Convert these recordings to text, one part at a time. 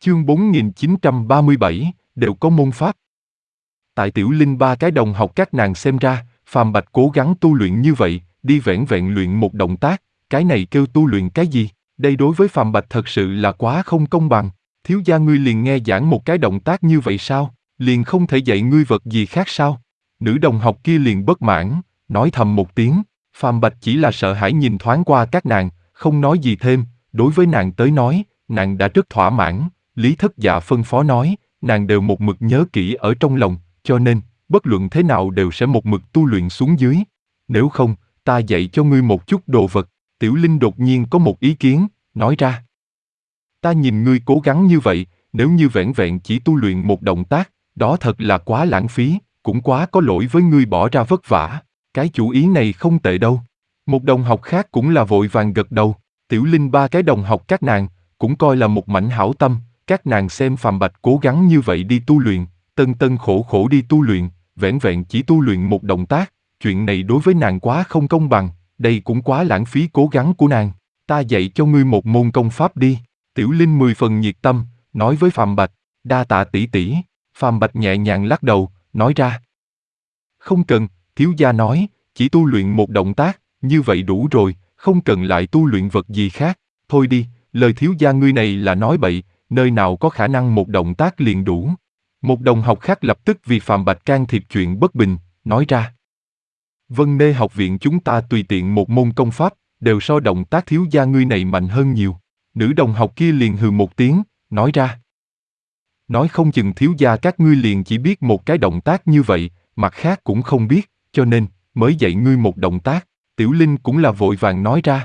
Chương 4937, đều có môn pháp. Tại Tiểu Linh ba cái đồng học các nàng xem ra, Phàm Bạch cố gắng tu luyện như vậy, đi vẻn vẹn luyện một động tác, cái này kêu tu luyện cái gì? Đây đối với Phàm Bạch thật sự là quá không công bằng. Thiếu gia ngươi liền nghe giảng một cái động tác như vậy sao? Liền không thể dạy ngươi vật gì khác sao? Nữ đồng học kia liền bất mãn, nói thầm một tiếng. Phàm Bạch chỉ là sợ hãi nhìn thoáng qua các nàng, không nói gì thêm. Đối với nàng tới nói, nàng đã rất thỏa mãn. Lý Thất Dạ phân phó nói, nàng đều một mực nhớ kỹ ở trong lòng, cho nên, bất luận thế nào đều sẽ một mực tu luyện xuống dưới. Nếu không, ta dạy cho ngươi một chút đồ vật. Tiểu Linh đột nhiên có một ý kiến, nói ra. Ta nhìn ngươi cố gắng như vậy, nếu như vẻn vẹn chỉ tu luyện một động tác, đó thật là quá lãng phí, cũng quá có lỗi với ngươi bỏ ra vất vả. Cái chủ ý này không tệ đâu. Một đồng học khác cũng là vội vàng gật đầu. Tiểu Linh ba cái đồng học các nàng, cũng coi là một mảnh hảo tâm. Các nàng xem Phàm Bạch cố gắng như vậy đi tu luyện, tân tân khổ khổ đi tu luyện, vẻn vẹn chỉ tu luyện một động tác, chuyện này đối với nàng quá không công bằng, đây cũng quá lãng phí cố gắng của nàng. Ta dạy cho ngươi một môn công pháp đi. Tiểu Linh 10 phần nhiệt tâm, nói với Phàm Bạch, đa tạ tỷ tỷ. Phàm Bạch nhẹ nhàng lắc đầu, nói ra. Không cần, thiếu gia nói, chỉ tu luyện một động tác, như vậy đủ rồi, không cần lại tu luyện vật gì khác. Thôi đi, lời thiếu gia ngươi này là nói bậy, nơi nào có khả năng một động tác liền đủ. Một đồng học khác lập tức vì Phàm Bạch can thiệp chuyện bất bình, nói ra. Vân Nê học viện chúng ta tùy tiện một môn công pháp, đều so động tác thiếu gia ngươi này mạnh hơn nhiều. Nữ đồng học kia liền hừ một tiếng, nói ra. Nói không chừng thiếu gia các ngươi liền chỉ biết một cái động tác như vậy, mặt khác cũng không biết, cho nên, mới dạy ngươi một động tác. Tiểu Linh cũng là vội vàng nói ra.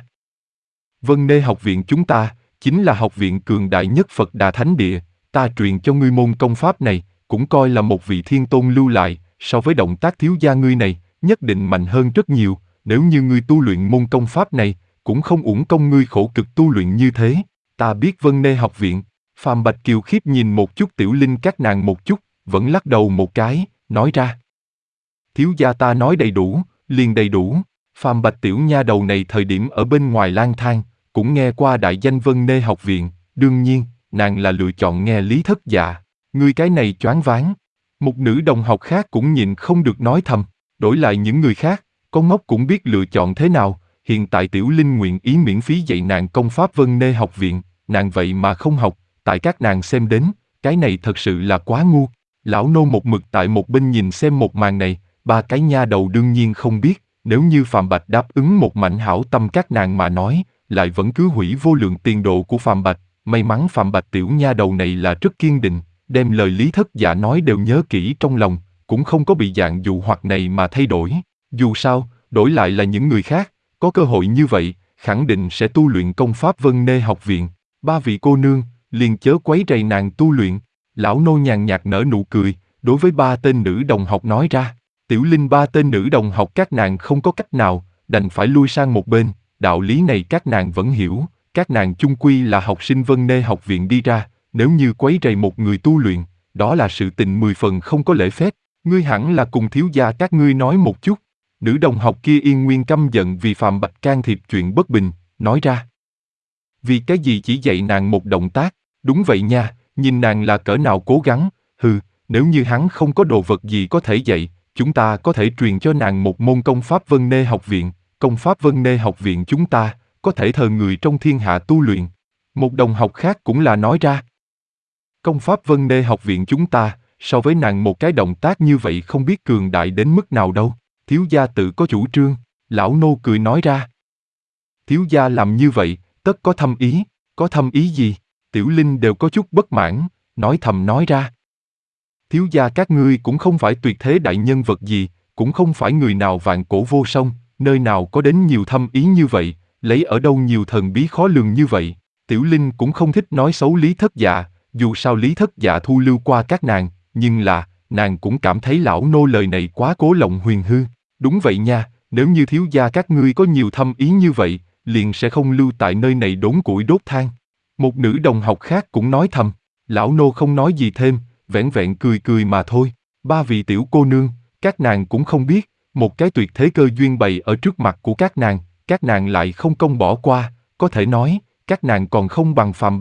Vân Nê học viện chúng ta, chính là học viện cường đại nhất Phật Đà Thánh Địa, ta truyền cho ngươi môn công pháp này, cũng coi là một vị thiên tôn lưu lại, so với động tác thiếu gia ngươi này, nhất định mạnh hơn rất nhiều, nếu như ngươi tu luyện môn công pháp này, cũng không uổng công ngươi khổ cực tu luyện như thế. Ta biết Vân Nê học viện. Phàm Bạch kiều khiếp nhìn một chút Tiểu Linh các nàng một chút, vẫn lắc đầu một cái, nói ra. Thiếu gia ta nói đầy đủ, liền đầy đủ. Phàm Bạch tiểu nha đầu này thời điểm ở bên ngoài lang thang, cũng nghe qua đại danh Vân Nê học viện, đương nhiên, nàng là lựa chọn nghe Lý Thất Dạ. Ngươi cái này choáng váng. Một nữ đồng học khác cũng nhìn không được nói thầm, đổi lại những người khác, con ngốc cũng biết lựa chọn thế nào. Hiện tại Tiểu Linh nguyện ý miễn phí dạy nàng công pháp Vân Nê học viện, nàng vậy mà không học, tại các nàng xem đến, cái này thật sự là quá ngu. Lão nô một mực tại một bên nhìn xem một màn này, ba cái nha đầu đương nhiên không biết, nếu như Phàm Bạch đáp ứng một mảnh hảo tâm các nàng mà nói, lại vẫn cứ hủy vô lượng tiền đồ của Phàm Bạch. May mắn Phàm Bạch tiểu nha đầu này là rất kiên định, đem lời Lý Thất Dạ nói đều nhớ kỹ trong lòng, cũng không có bị dạng dụ hoặc này mà thay đổi. Dù sao, đổi lại là những người khác, có cơ hội như vậy, khẳng định sẽ tu luyện công pháp Vân Nê học viện. Ba vị cô nương, liền chớ quấy rầy nàng tu luyện. Lão nô nhàn nhạt nở nụ cười, đối với ba tên nữ đồng học nói ra. Tiểu Linh ba tên nữ đồng học các nàng không có cách nào, đành phải lui sang một bên. Đạo lý này các nàng vẫn hiểu, các nàng chung quy là học sinh Vân Nê học viện đi ra, nếu như quấy rầy một người tu luyện, đó là sự tình 10 phần không có lễ phép. Ngươi hẳn là cùng thiếu gia các ngươi nói một chút. Nữ đồng học kia yên nguyên căm giận vì Phàm Bạch can thiệp chuyện bất bình, nói ra. Vì cái gì chỉ dạy nàng một động tác? Đúng vậy nha, nhìn nàng là cỡ nào cố gắng. Nếu như hắn không có đồ vật gì có thể dạy, chúng ta có thể truyền cho nàng một môn công pháp Vân Nê học viện. Công pháp Vân Nê học viện chúng ta, có thể thờ người trong thiên hạ tu luyện. Một đồng học khác cũng là nói ra. Công pháp Vân Nê học viện chúng ta, so với nàng một cái động tác như vậy không biết cường đại đến mức nào đâu. Thiếu gia tự có chủ trương, lão nô cười nói ra. Thiếu gia làm như vậy, tất có thâm ý. Có thâm ý gì? Tiểu Linh đều có chút bất mãn, nói thầm nói ra. Thiếu gia các ngươi cũng không phải tuyệt thế đại nhân vật gì, cũng không phải người nào vạn cổ vô song, nơi nào có đến nhiều thâm ý như vậy, lấy ở đâu nhiều thần bí khó lường như vậy. Tiểu Linh cũng không thích nói xấu Lý Thất Dạ, dù sao Lý Thất Dạ thu lưu qua các nàng, nhưng là, nàng cũng cảm thấy lão nô lời này quá cố lộng huyền hư. Đúng vậy nha, nếu như thiếu gia các ngươi có nhiều thâm ý như vậy, liền sẽ không lưu tại nơi này đốn củi đốt than. Một nữ đồng học khác cũng nói thầm, lão nô không nói gì thêm, vẻn vẹn cười cười mà thôi. Ba vị tiểu cô nương, các nàng cũng không biết, một cái tuyệt thế cơ duyên bày ở trước mặt của các nàng lại không công bỏ qua, có thể nói, các nàng còn không bằng Phàm Bạch,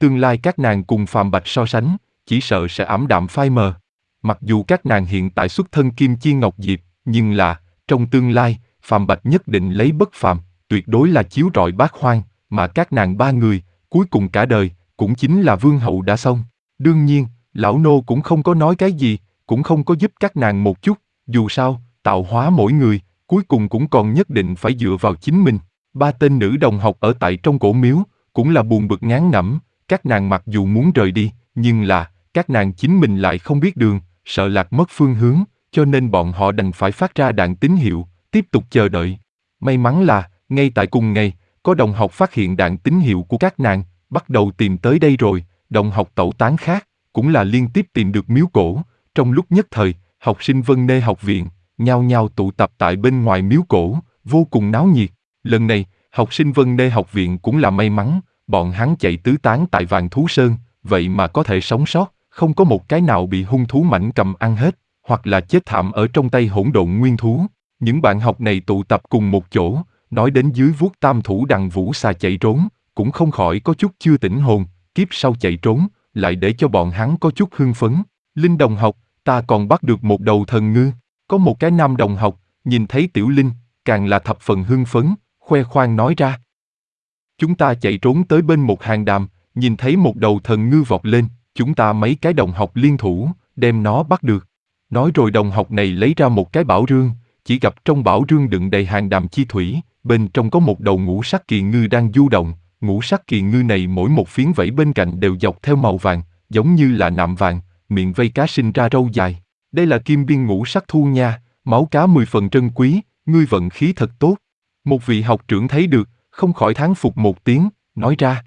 Tương lai các nàng cùng Phàm Bạch so sánh, chỉ sợ sẽ ảm đạm phai mờ. Mặc dù các nàng hiện tại xuất thân Kim Chi Ngọc Diệp, nhưng là, trong tương lai, Phàm Bạch nhất định lấy bất phàm, tuyệt đối là chiếu rọi bát hoang, mà các nàng ba người, cuối cùng cả đời, cũng chính là vương hậu đã xong. Đương nhiên, lão nô cũng không có nói cái gì, cũng không có giúp các nàng một chút, dù sao, tạo hóa mỗi người, cuối cùng cũng còn nhất định phải dựa vào chính mình. Ba tên nữ đồng học ở tại trong cổ miếu, cũng là buồn bực ngán ngẩm, các nàng mặc dù muốn rời đi, nhưng là, các nàng chính mình lại không biết đường, sợ lạc mất phương hướng, cho nên bọn họ đành phải phát ra đạn tín hiệu, tiếp tục chờ đợi. May mắn là, ngay tại cùng ngày, có đồng học phát hiện đạn tín hiệu của các nàng, bắt đầu tìm tới đây rồi, đồng học tẩu tán khác, cũng là liên tiếp tìm được miếu cổ. Trong lúc nhất thời, học sinh Vân Nê học viện, nhao nhao tụ tập tại bên ngoài miếu cổ, vô cùng náo nhiệt. Lần này, học sinh Vân Nê học viện cũng là may mắn, bọn hắn chạy tứ tán tại Vạn Thú Sơn, vậy mà có thể sống sót, không có một cái nào bị hung thú mãnh cầm ăn hết, hoặc là chết thảm ở trong tay hỗn độn nguyên thú. Những bạn học này tụ tập cùng một chỗ, nói đến dưới vuốt tam thủ đằng vũ xà chạy trốn, cũng không khỏi có chút chưa tỉnh hồn, kiếp sau chạy trốn, lại để cho bọn hắn có chút hưng phấn. Linh đồng học, ta còn bắt được một đầu thần ngư. Có một cái nam đồng học, nhìn thấy Tiểu Linh, càng là thập phần hưng phấn, khoe khoang nói ra. Chúng ta chạy trốn tới bên một hàng đàm, nhìn thấy một đầu thần ngư vọt lên, chúng ta mấy cái đồng học liên thủ, đem nó bắt được. Nói rồi đồng học này lấy ra một cái bảo rương, chỉ gặp trong bảo rương đựng đầy hàng đàm chi thủy, bên trong có một đầu ngũ sắc kỳ ngư đang du động. Ngũ sắc kỳ ngư này mỗi một phiến vảy bên cạnh đều dọc theo màu vàng, giống như là nạm vàng, miệng vây cá sinh ra râu dài. Đây là kim biên ngũ sắc thu nha, máu cá 10 phần trân quý, ngươi vận khí thật tốt. Một vị học trưởng thấy được, không khỏi thán phục một tiếng, nói ra.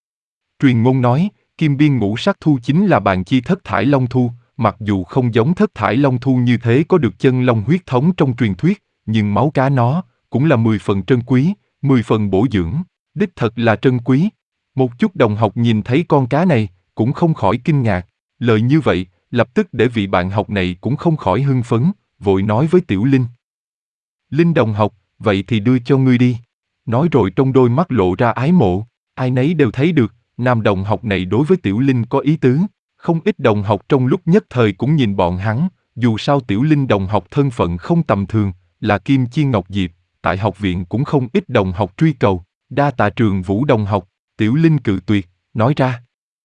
Truyền ngôn nói, kim biên ngũ sắc thu chính là bàn chi thất thải long thu, mặc dù không giống thất thải long thu như thế có được chân long huyết thống trong truyền thuyết, nhưng máu cá nó cũng là 10 phần trân quý, 10 phần bổ dưỡng, đích thật là trân quý. Một chút đồng học nhìn thấy con cá này, cũng không khỏi kinh ngạc, lời như vậy, lập tức để vị bạn học này cũng không khỏi hưng phấn, vội nói với Tiểu Linh. Linh đồng học, vậy thì đưa cho ngươi đi. Nói rồi trong đôi mắt lộ ra ái mộ, ai nấy đều thấy được, nam đồng học này đối với Tiểu Linh có ý tứ. Không ít đồng học trong lúc nhất thời cũng nhìn bọn hắn, dù sao Tiểu Linh đồng học thân phận không tầm thường, là Kim Chi Ngọc Diệp, tại học viện cũng không ít đồng học truy cầu, đa tạ Trường Vũ đồng học, Tiểu Linh cự tuyệt, nói ra.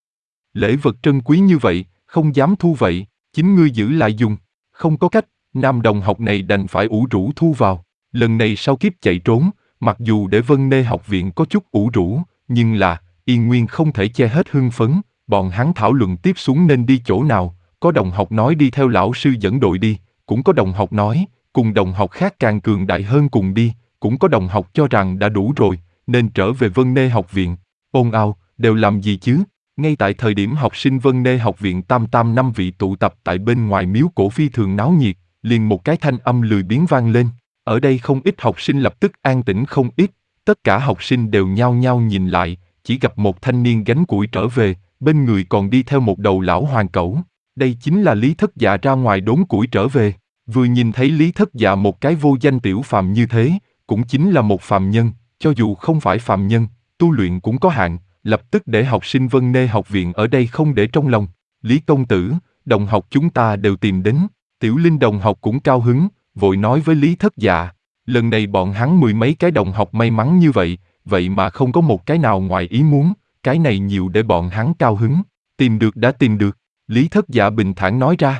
Lễ vật trân quý như vậy, không dám thu vậy, chính ngươi giữ lại dùng, không có cách, nam đồng học này đành phải ủ rũ thu vào. Lần này sau kiếp chạy trốn, mặc dù để Vân Nê học viện có chút ủ rũ, nhưng là, Yên Nguyên không thể che hết hưng phấn, bọn hắn thảo luận tiếp xuống nên đi chỗ nào, có đồng học nói đi theo lão sư dẫn đội đi, cũng có đồng học nói, cùng đồng học khác càng cường đại hơn cùng đi, cũng có đồng học cho rằng đã đủ rồi, nên trở về Vân Nê học viện. Ồn ào, đều làm gì chứ? Ngay tại thời điểm học sinh Vân Nê học viện tam tam năm vị tụ tập tại bên ngoài miếu cổ phi thường náo nhiệt, liền một cái thanh âm lười biếng vang lên. Ở đây không ít học sinh lập tức an tĩnh không ít, tất cả học sinh đều nhao nhao nhìn lại, chỉ gặp một thanh niên gánh củi trở về, bên người còn đi theo một đầu lão hoàng cẩu. Đây chính là Lý Thất Dạ ra ngoài đốn củi trở về. Vừa nhìn thấy Lý Thất Dạ một cái vô danh tiểu phàm như thế, cũng chính là một phàm nhân, cho dù không phải phàm nhân, tu luyện cũng có hạn, lập tức để học sinh Vân Nê học viện ở đây không để trong lòng. Lý công tử, đồng học chúng ta đều tìm đến. Tiểu Linh đồng học cũng cao hứng, vội nói với Lý Thất Dạ. Lần này bọn hắn 10 mấy cái đồng học may mắn như vậy, vậy mà không có một cái nào ngoài ý muốn, cái này nhiều để bọn hắn cao hứng. Tìm được đã tìm được, Lý Thất Dạ bình thản nói ra.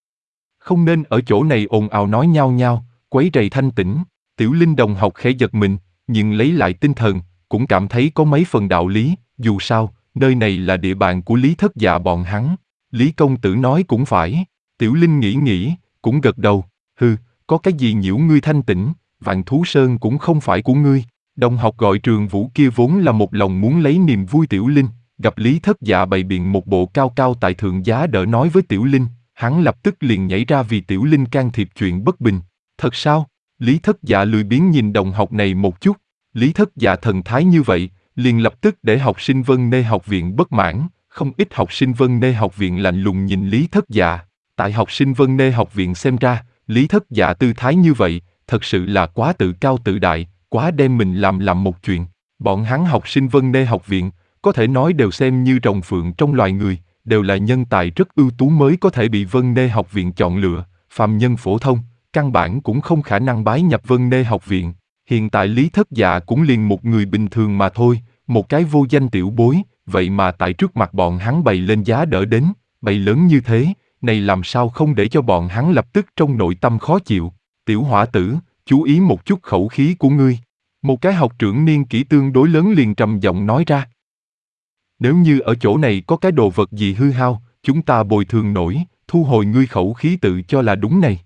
Không nên ở chỗ này ồn ào nói nhao nhao, quấy rầy thanh tĩnh. Tiểu Linh đồng học khẽ giật mình, nhưng lấy lại tinh thần, cũng cảm thấy có mấy phần đạo lý, dù sao, nơi này là địa bàn của Lý Thất Dạ bọn hắn. Lý công tử nói cũng phải. Tiểu Linh nghĩ, cũng gật đầu. Hừ, có cái gì nhiễu ngươi thanh tĩnh, Vạn Thú Sơn cũng không phải của ngươi. Đồng học gọi Trường Vũ kia vốn là một lòng muốn lấy niềm vui Tiểu Linh, gặp Lý Thất Dạ bày biện một bộ cao cao tại thượng giá đỡ nói với Tiểu Linh, hắn lập tức liền nhảy ra vì Tiểu Linh can thiệp chuyện bất bình. Thật sao? Lý Thất Dạ lười biếng nhìn đồng học này một chút, Lý Thất Dạ thần thái như vậy, liền lập tức để học sinh Vân Nê học viện bất mãn, không ít học sinh Vân Nê học viện lạnh lùng nhìn Lý Thất Dạ. Tại học sinh Vân Nê học viện xem ra, Lý Thất Dạ tư thái như vậy, thật sự là quá tự cao tự đại, quá đem mình làm một chuyện. Bọn hắn học sinh Vân Nê học viện, có thể nói đều xem như rồng phượng trong loài người, đều là nhân tài rất ưu tú mới có thể bị Vân Nê học viện chọn lựa, phàm nhân phổ thông, căn bản cũng không khả năng bái nhập Vân Nê học viện. Hiện tại Lý Thất Dạ cũng liền một người bình thường mà thôi, một cái vô danh tiểu bối, vậy mà tại trước mặt bọn hắn bày lên giá đỡ đến, bày lớn như thế, này làm sao không để cho bọn hắn lập tức trong nội tâm khó chịu. Tiểu hỏa tử, chú ý một chút khẩu khí của ngươi. Một cái học trưởng niên kỷ tương đối lớn liền trầm giọng nói ra. Nếu như ở chỗ này có cái đồ vật gì hư hao, chúng ta bồi thường nổi, thu hồi ngươi khẩu khí tự cho là đúng này.